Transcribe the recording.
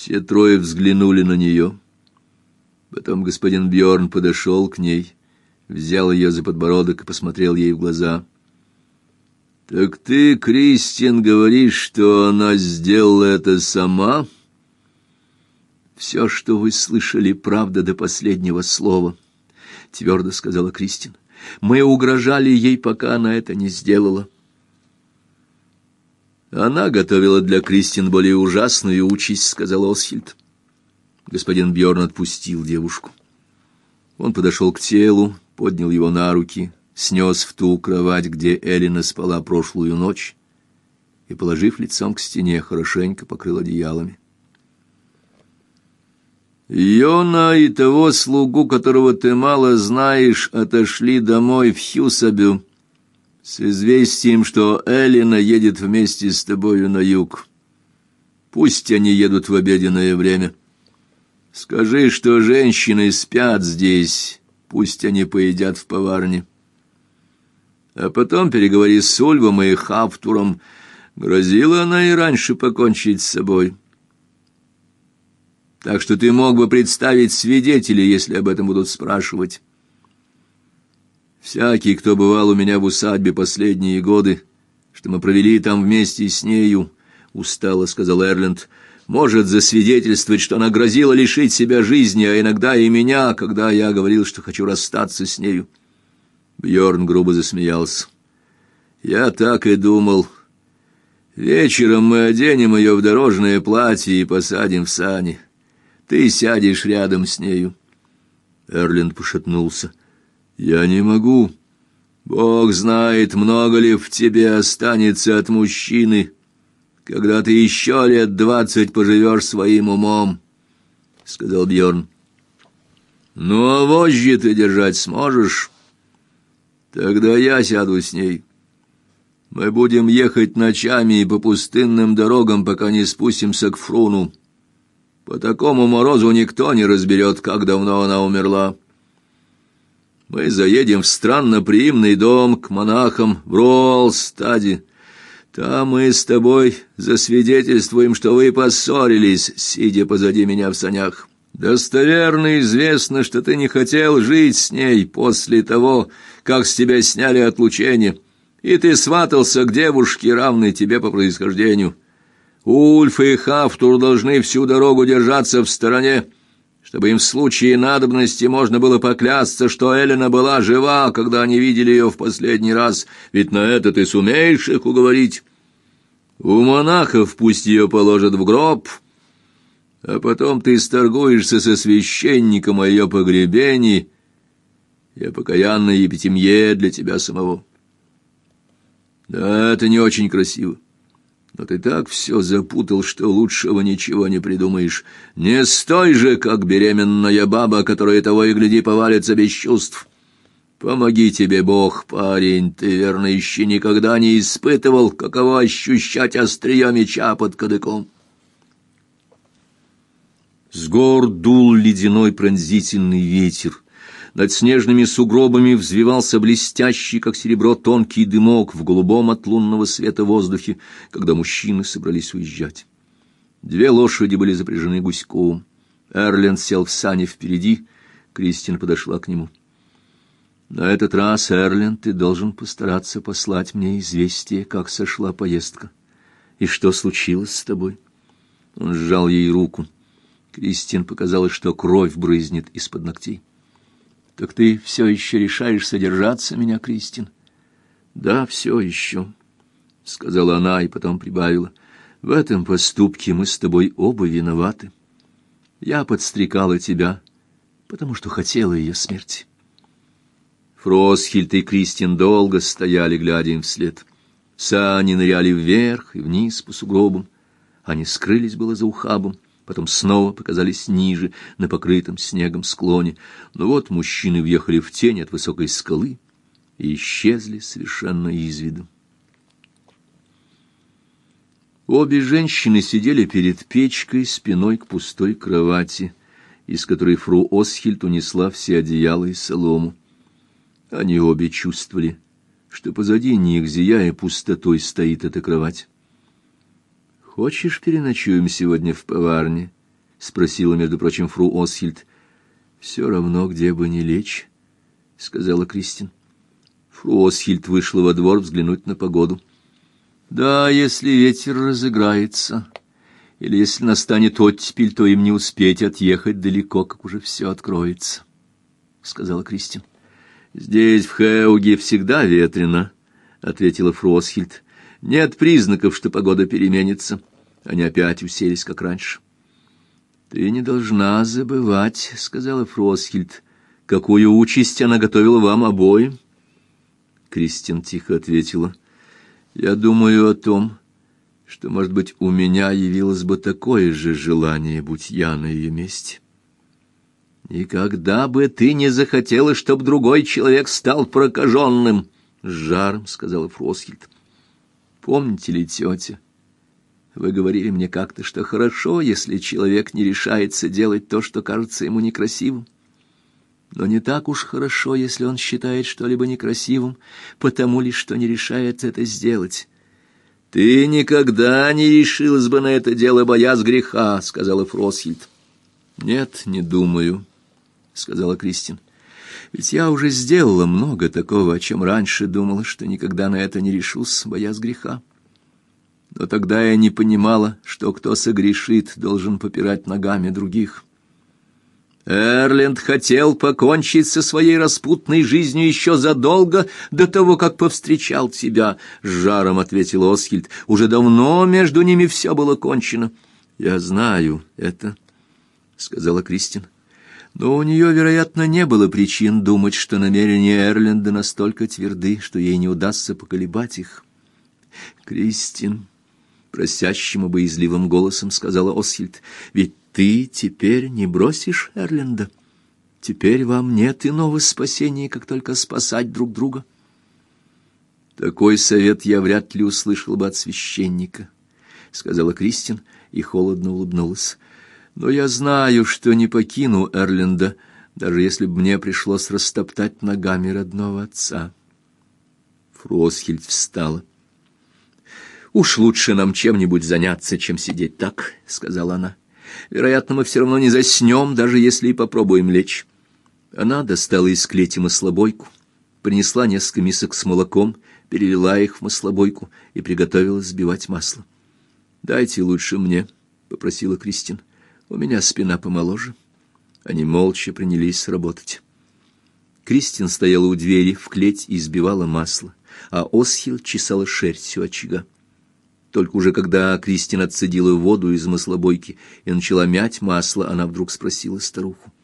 Все трое взглянули на нее. Потом господин Бьорн подошел к ней, взял ее за подбородок и посмотрел ей в глаза. «Так ты, Кристин, говоришь, что она сделала это сама?» «Все, что вы слышали, правда до последнего слова», — твердо сказала Кристин. «Мы угрожали ей, пока она это не сделала». «Она готовила для Кристин более ужасную участь», — сказал Осхильд. Господин Бьорн отпустил девушку. Он подошел к телу, поднял его на руки, снес в ту кровать, где Элина спала прошлую ночь, и, положив лицом к стене, хорошенько покрыл одеялами. «Йона и того слугу, которого ты мало знаешь, отошли домой в Хьюсабю с известием, что Элина едет вместе с тобою на юг. Пусть они едут в обеденное время. Скажи, что женщины спят здесь, пусть они поедят в поварне. А потом переговори с Ульвом и Хафтуром. Грозила она и раньше покончить с собой. Так что ты мог бы представить свидетелей, если об этом будут спрашивать. Всякий, кто бывал у меня в усадьбе последние годы, что мы провели там вместе с нею, — устало сказал Эрленд, — может засвидетельствовать, что она грозила лишить себя жизни, а иногда и меня, когда я говорил, что хочу расстаться с нею. Бьорн грубо засмеялся. Я так и думал. Вечером мы оденем ее в дорожное платье и посадим в сани. Ты сядешь рядом с нею. Эрленд пошатнулся. Я не могу. Бог знает, много ли в тебе останется от мужчины, когда ты еще лет 20 поживешь своим умом, — сказал Бьорн. Ну, а вожжи ты держать сможешь? Тогда я сяду с ней. Мы будем ехать ночами и по пустынным дорогам, пока не спустимся к Фруну. По такому морозу никто не разберет, как давно она умерла. Мы заедем в странноприимный дом к монахам в Ролстаде. Там мы с тобой засвидетельствуем, что вы поссорились, сидя позади меня в санях. Достоверно известно, что ты не хотел жить с ней после того, как с тебя сняли отлучение, и ты сватался к девушке, равной тебе по происхождению. Ульф и Хафтур должны всю дорогу держаться в стороне, чтобы им в случае надобности можно было поклясться, что Элина была жива, когда они видели ее в последний раз, ведь на это ты сумеешь их уговорить. У монахов пусть ее положат в гроб, а потом ты сторгуешься со священником о ее погребении и о покаянной епитемье для тебя самого. Да, это не очень красиво. Но ты так все запутал, что лучшего ничего не придумаешь. Не стой же, как беременная баба, которая того и гляди повалится без чувств. Помоги тебе Бог, парень, ты, верно, еще никогда не испытывал, каково ощущать острие меча под кадыком. С гор дул ледяной пронзительный ветер. Над снежными сугробами взвивался блестящий, как серебро, тонкий дымок в голубом от лунного света воздухе, когда мужчины собрались уезжать. 2 лошади были запряжены гуськом. Эрленд сел в сани впереди, Кристин подошла к нему. «На этот раз, Эрленд, ты должен постараться послать мне известие, как сошла поездка. И что случилось с тобой?» Он сжал ей руку. Кристин показалось, что кровь брызнет из-под ногтей. «Так ты все еще решаешься держаться меня, Кристин?» «Да, все еще», — сказала она и потом прибавила. «В этом поступке мы с тобой оба виноваты. Я подстрекала тебя, потому что хотела ее смерти». Фросхильд и Кристин долго стояли, глядя им вслед. Сани ныряли вверх и вниз по сугробам. Они скрылись было за ухабом, потом снова показались ниже, на покрытом снегом склоне. Но вот мужчины въехали в тень от высокой скалы и исчезли совершенно из виду. Обе женщины сидели перед печкой спиной к пустой кровати, из которой фру Осхильд унесла все одеяла и солому. Они обе чувствовали, что позади них, зияя пустотой, стоит эта кровать. «Хочешь, переночуем сегодня в поварне?» — спросила, между прочим, фру Осхильд. — Все равно, где бы ни лечь, — сказала Кристин. Фру Осхильд вышла во двор взглянуть на погоду. — Да, если ветер разыграется, или если настанет оттепель, то им не успеть отъехать далеко, как уже все откроется, — сказала Кристин. — Здесь, в Хеуге, всегда ветрено, — ответила фру Осхильд. — Нет признаков, что погода переменится. Они опять уселись, как раньше. — Ты не должна забывать, — сказала фру Осхильд, — какую участь она готовила вам обоим. Кристин тихо ответила: — Я думаю о том, что, может быть, у меня явилось бы такое же желание, будь я на ее месте. — Никогда бы ты не захотела, чтоб другой человек стал прокаженным, — с жаром сказала фру Осхильд. — Помните ли, тетя, вы говорили мне как-то, что хорошо, если человек не решается делать то, что кажется ему некрасивым. Но не так уж хорошо, если он считает что-либо некрасивым, потому лишь что не решает это сделать. — Ты никогда не решилась бы на это дело, боясь греха, — сказала фру Осхильд. — Нет, не думаю, — сказала Кристин. — Ведь я уже сделала много такого, о чем раньше думала, что никогда на это не решусь, боясь греха. Но тогда я не понимала, что кто согрешит, должен попирать ногами других. Эрленд хотел покончить со своей распутной жизнью еще задолго до того, как повстречал тебя, — с жаром ответила Осхильд. Уже давно между ними все было кончено. — Я знаю это, — сказала Кристин. Но у нее, вероятно, не было причин думать, что намерения Эрленда настолько тверды, что ей не удастся поколебать их. — Кристин, — просящим и боязливым голосом сказала Осхильд, — ведь ты теперь не бросишь Эрленда. Теперь вам нет иного спасения, как только спасать друг друга. Такой совет я вряд ли услышал бы от священника, — сказала Кристин и холодно улыбнулась. Но я знаю, что не покину Эрленда, даже если бы мне пришлось растоптать ногами родного отца. Фру Осхильд встала. — Уж лучше нам чем-нибудь заняться, чем сидеть так, — сказала она. — Вероятно, мы все равно не заснем, даже если и попробуем лечь. Она достала из клети маслобойку, принесла несколько мисок с молоком, перелила их в маслобойку и приготовилась взбивать масло. — Дайте лучше мне, — попросила Кристин. — У меня спина помоложе. Они молча принялись работать. Кристин стояла у двери в клеть и взбивала масло, а Осхильд чесала шерсть у очага. Только уже когда Кристин отцедила воду из маслобойки и начала мять масло, она вдруг спросила старуху: